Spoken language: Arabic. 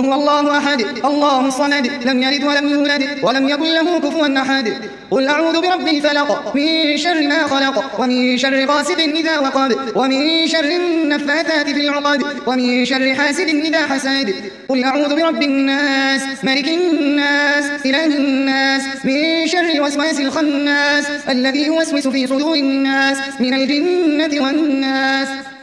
هو الله أحد الله الصمد لم يلد ولم يولد ولم يكن له كفوا أحد قل أعوذ برب الفلق من شر ما خلق ومن شر غاسق إذا وقب ومن شر النفاثات في العقد ومن شر حاسد إذا حسد قل أعوذ برب الناس ملك الناس إله الناس من شر الوسواس الخناس الذي يوسوس في صدور الناس من الجنة والناس.